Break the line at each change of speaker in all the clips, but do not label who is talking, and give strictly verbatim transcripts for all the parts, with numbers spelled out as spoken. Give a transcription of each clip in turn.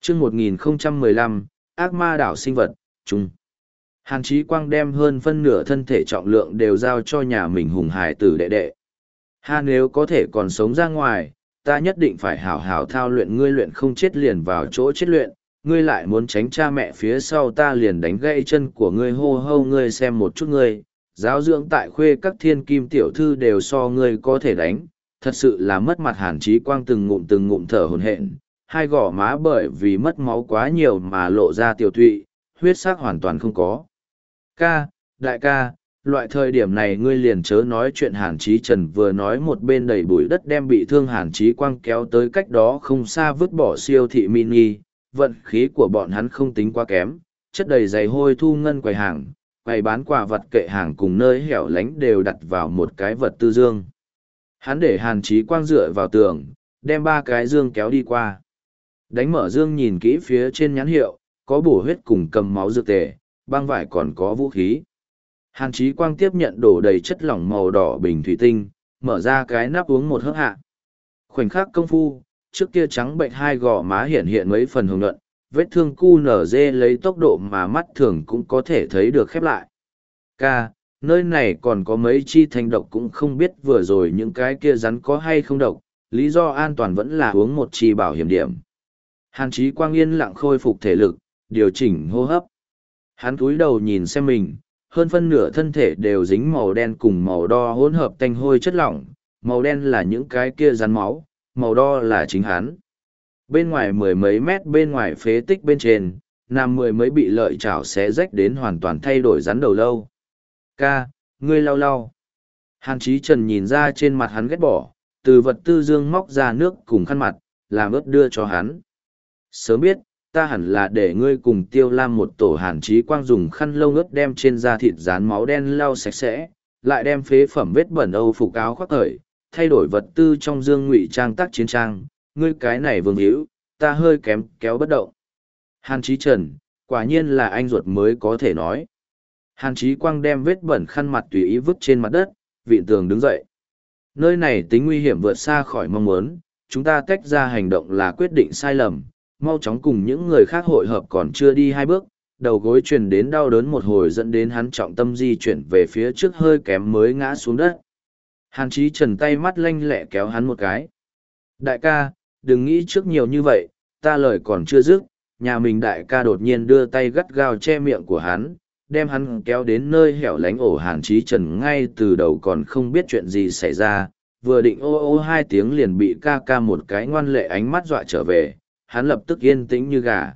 chương một nghìn không trăm mười lăm, ác ma đảo sinh vật, chung. Hàn Chí Quang đem hơn phân nửa thân thể trọng lượng đều giao cho nhà mình hùng hải tử đệ đệ. Ha, nếu có thể còn sống ra ngoài, ta nhất định phải hảo hảo thao luyện ngươi, luyện không chết liền vào chỗ chết luyện, ngươi lại muốn tránh cha mẹ phía sau ta liền đánh gãy chân của ngươi, hô hô, ngươi xem một chút ngươi, giáo dưỡng tại khuê các thiên kim tiểu thư đều so ngươi có thể đánh, thật sự là mất mặt. Hàn Chí Quang từng ngụm từng ngụm thở hổn hển, hai gò má bởi vì mất máu quá nhiều mà lộ ra tiểu thụy, huyết sắc hoàn toàn không có. Ca, đại ca, loại thời điểm này ngươi liền chớ nói chuyện. Hàn Chí Trần vừa nói một bên đẩy bụi đất đem bị thương Hàn Chí Quang kéo tới cách đó không xa vứt bỏ siêu thị mini. Vận khí của bọn hắn không tính quá kém, chất đầy giày hôi thu ngân quầy hàng, quầy bán quà vật kệ hàng cùng nơi hẻo lánh đều đặt vào một cái vật tư dương. Hắn để Hàn Chí Quang dựa vào tường, đem ba cái dương kéo đi qua. Đánh mở dương nhìn kỹ phía trên nhãn hiệu, có bổ huyết cùng cầm máu dược tề, băng vải còn có vũ khí. Hàn Chí Quang tiếp nhận đổ đầy chất lỏng màu đỏ bình thủy tinh, mở ra cái nắp uống một hớp hạ. Khoảnh khắc công phu, trước kia trắng bệnh hai gò má hiện hiện mấy phần hồng nhuận, vết thương cu nở dê lấy tốc độ mà mắt thường cũng có thể thấy được khép lại. Ca, nơi này còn có mấy chi thanh độc, cũng không biết vừa rồi những cái kia rắn có hay không độc, lý do an toàn vẫn là uống một chi bảo hiểm điểm. Hàn Chí Quang yên lặng khôi phục thể lực, điều chỉnh hô hấp. Hắn cúi đầu nhìn xem mình, hơn phân nửa thân thể đều dính màu đen cùng màu đo hỗn hợp tanh hôi chất lỏng, màu đen là những cái kia rắn máu, màu đo là chính hắn. Bên ngoài mười mấy mét bên ngoài phế tích bên trên, nằm mười mấy bị lợi chảo xé rách đến hoàn toàn thay đổi rắn đầu lâu. Ca, ngươi lau lau. Hàn Chí Trần nhìn ra trên mặt hắn ghét bỏ, từ vật tư dương móc ra nước cùng khăn mặt, làm ướt đưa cho hắn. Sớm biết, ta hẳn là để ngươi cùng Tiêu Lam một tổ. Hàn Chí Quang dùng khăn lông ướt đem trên da thịt dán máu đen lau sạch sẽ, lại đem phế phẩm vết bẩn âu phục áo khoác thời, thay đổi vật tư trong dương ngụy trang tác chiến trang. Ngươi cái này vương hữu, ta hơi kém kéo bất động. Hàn Chí Trần, quả nhiên là anh ruột mới có thể nói. Hàn Chí Quang đem vết bẩn khăn mặt tùy ý vứt trên mặt đất, vịn tường đứng dậy. Nơi này tính nguy hiểm vượt xa khỏi mong muốn, chúng ta tách ra hành động là quyết định sai lầm, mau chóng cùng những người khác hội hợp. Còn chưa đi hai bước, đầu gối truyền đến đau đớn một hồi dẫn đến hắn trọng tâm di chuyển về phía trước hơi kém mới ngã xuống đất. Hàn Chí Trần tay mắt lanh lẹ kéo hắn một cái. Đại ca, đừng nghĩ trước nhiều như vậy, ta lời còn chưa dứt, nhà mình đại ca đột nhiên đưa tay gắt gao che miệng của hắn, đem hắn kéo đến nơi hẻo lánh ổ. Hàn Chí Trần ngay từ đầu còn không biết chuyện gì xảy ra, vừa định ô ô hai tiếng liền bị ca ca một cái ngoan lệ ánh mắt dọa trở về, hắn lập tức yên tĩnh như gà.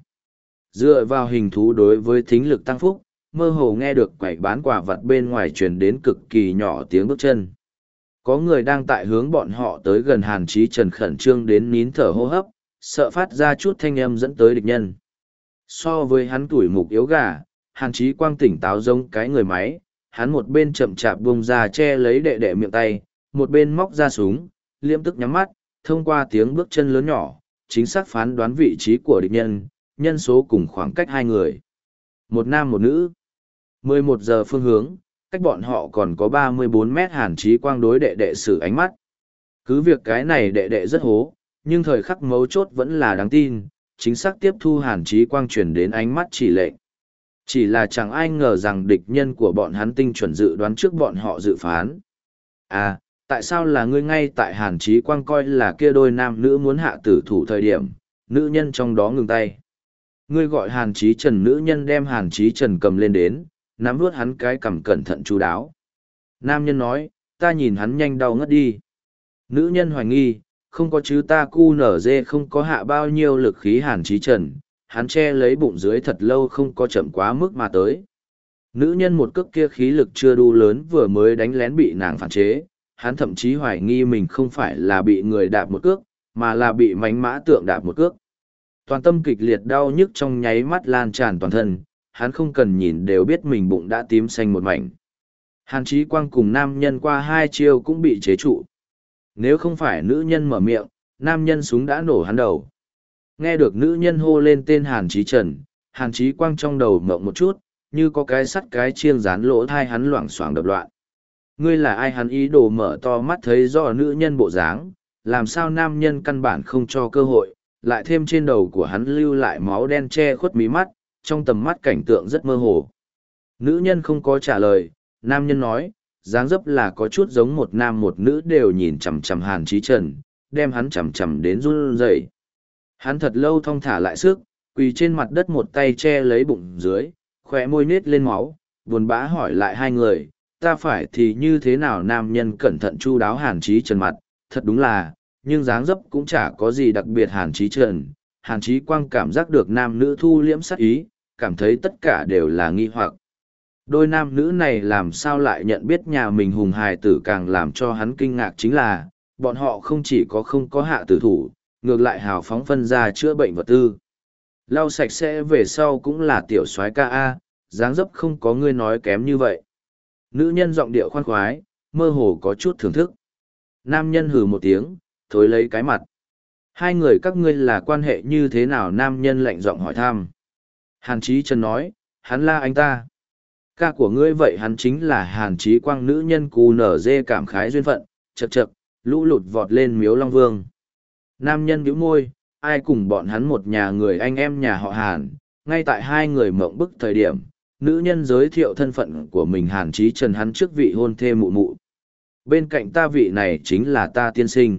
Dựa vào hình thú đối với thính lực tăng phúc, mơ hồ nghe được quầy bán quà vặt bên ngoài truyền đến cực kỳ nhỏ tiếng bước chân. Có người đang tại hướng bọn họ tới gần. Hàn Chí Trần khẩn trương đến nín thở hô hấp, sợ phát ra chút thanh âm dẫn tới địch nhân. So với hắn tuổi mục yếu gà, Hàn Chí Quang tỉnh táo giống cái người máy, hắn một bên chậm chạp bung ra che lấy đệ đệ miệng tay, một bên móc ra súng, liêm tức nhắm mắt, thông qua tiếng bước chân lớn nhỏ, chính xác phán đoán vị trí của địch nhân, nhân số cùng khoảng cách hai người. Một nam một nữ. mười một giờ phương hướng, cách bọn họ còn có ba mươi bốn mét. Hàn Chí Quang đối đệ đệ sử ánh mắt. Cứ việc cái này đệ đệ rất hố, nhưng thời khắc mấu chốt vẫn là đáng tin, chính xác tiếp thu Hàn Chí Quang chuyển đến ánh mắt chỉ lệnh. Chỉ là chẳng ai ngờ rằng địch nhân của bọn hắn tinh chuẩn dự đoán trước bọn họ dự phán. À, tại sao là ngươi? Ngay tại Hàn Chí Quang coi là kia đôi nam nữ muốn hạ tử thủ thời điểm, nữ nhân trong đó ngừng tay. Ngươi gọi Hàn Chí Trần. Nữ nhân đem Hàn Chí Trần cầm lên đến, nắm vuốt hắn cái cằm cẩn thận chú đáo. Nam nhân nói, ta nhìn hắn nhanh đau ngất đi. Nữ nhân hoài nghi, không có chứ, ta cu nở dê không có hạ bao nhiêu lực khí. Hàn Chí Trần, hắn che lấy bụng dưới thật lâu không có chậm quá mức mà tới. Nữ nhân một cước kia khí lực chưa đủ lớn vừa mới đánh lén bị nàng phản chế, hắn thậm chí hoài nghi mình không phải là bị người đạp một cước, mà là bị mánh mã tượng đạp một cước. Toàn tâm kịch liệt đau nhức trong nháy mắt lan tràn toàn thân, hắn không cần nhìn đều biết mình bụng đã tím xanh một mảnh. Hàn Chí Quang cùng nam nhân qua hai chiêu cũng bị chế trụ. Nếu không phải nữ nhân mở miệng, nam nhân súng đã nổ hắn đầu. Nghe được nữ nhân hô lên tên Hàn Chí Trần, Hàn Chí Quang trong đầu mộng một chút, như có cái sắt cái chiêng dán lỗ thai hắn loảng xoảng đập loạn. Ngươi là ai? Hắn ý đồ mở to mắt thấy rõ nữ nhân bộ dáng, làm sao nam nhân căn bản không cho cơ hội, lại thêm trên đầu của hắn lưu lại máu đen che khuất mí mắt, trong tầm mắt cảnh tượng rất mơ hồ. Nữ nhân không có trả lời, nam nhân nói, dáng dấp là có chút giống một nam một nữ đều nhìn chằm chằm Hàn Chí Trần, đem hắn chằm chằm đến run rẩy. Hắn thật lâu thong thả lại sức, quỳ trên mặt đất một tay che lấy bụng dưới, khóe môi nết lên máu, buồn bã hỏi lại hai người, ta phải thì như thế nào? Nam nhân cẩn thận chu đáo Hàn Chí Trần mặt, thật đúng là, nhưng dáng dấp cũng chả có gì đặc biệt. Hàn Chí Trần, Hàn Chí Quang cảm giác được nam nữ thu liễm sát ý, cảm thấy tất cả đều là nghi hoặc. Đôi nam nữ này làm sao lại nhận biết nhà mình hùng hài tử, càng làm cho hắn kinh ngạc chính là, bọn họ không chỉ có không có hạ tử thủ, ngược lại hào phóng phân ra chữa bệnh vật tư. Lau sạch sẽ về sau cũng là tiểu soái ca A, dáng dấp không có ngươi nói kém như vậy. Nữ nhân giọng điệu khoan khoái, mơ hồ có chút thưởng thức. Nam nhân hừ một tiếng, thối lấy cái mặt. Hai người các ngươi là quan hệ như thế nào? Nam nhân lạnh giọng hỏi thăm. Hàn Chí Trần nói, hắn là anh ta. Ca của ngươi vậy hắn chính là Hàn Chí Quang. Nữ nhân cù nở dê cảm khái duyên phận, chật chật, lũ lụt vọt lên miếu Long Vương. Nam nhân bĩu môi, ai cùng bọn hắn một nhà người anh em nhà họ Hàn. Ngay tại hai người mộng bức thời điểm, nữ nhân giới thiệu thân phận của mình. Hàn Chí Trần hắn trước vị hôn thê mụ mụ. Bên cạnh ta vị này chính là ta tiên sinh.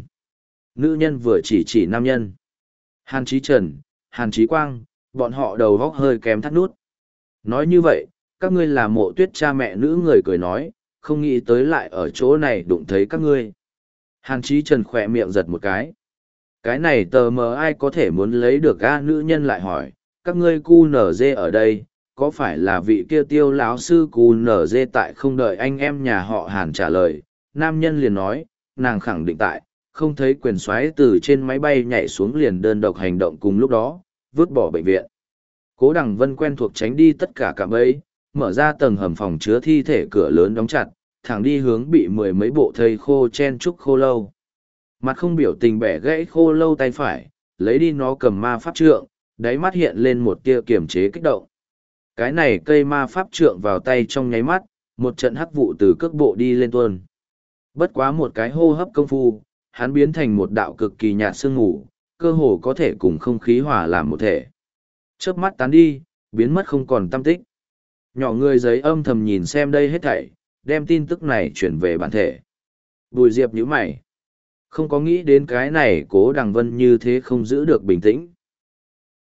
Nữ nhân vừa chỉ chỉ nam nhân. Hàn Chí Trần, Hàn Chí Quang, bọn họ đầu góc hơi kém thắt nút. Nói như vậy, các ngươi là Mộ Tuyết cha mẹ? Nữ người cười nói, không nghĩ tới lại ở chỗ này đụng thấy các ngươi. Hàn Chí Trần khỏe miệng giật một cái. Cái này tờ mờ ai có thể muốn lấy được a? Nữ nhân lại hỏi, các ngươi cu nở dê ở đây, có phải là vị kia Tiêu lão sư cu nở dê tại? Không đợi anh em nhà họ Hàn trả lời, nam nhân liền nói, nàng khẳng định tại, không thấy quyền soái từ trên máy bay nhảy xuống liền đơn độc hành động cùng lúc đó, vứt bỏ bệnh viện. Cố Đằng Vân quen thuộc tránh đi tất cả cạm bẫy, mở ra tầng hầm phòng chứa thi thể, cửa lớn đóng chặt, thẳng đi hướng bị mười mấy bộ thây khô chen chúc khô lâu. Mặt không biểu tình bẻ gãy khô lâu tay phải, lấy đi nó cầm ma pháp trượng, đáy mắt hiện lên một tia kiềm chế kích động. Cái này cây ma pháp trượng vào tay trong nháy mắt, một trận hắc vụ từ cước bộ đi lên tuôn. Bất quá một cái hô hấp công phu, hắn biến thành một đạo cực kỳ nhạt sương mù, cơ hồ có thể cùng không khí hòa làm một thể. Chớp mắt tán đi, biến mất không còn tăm tích. Nhỏ người giấy âm thầm nhìn xem đây hết thảy, đem tin tức này chuyển về bản thể. Bùi Diệp nhíu mày. Không có nghĩ đến cái này Cố Đằng Vân như thế không giữ được bình tĩnh.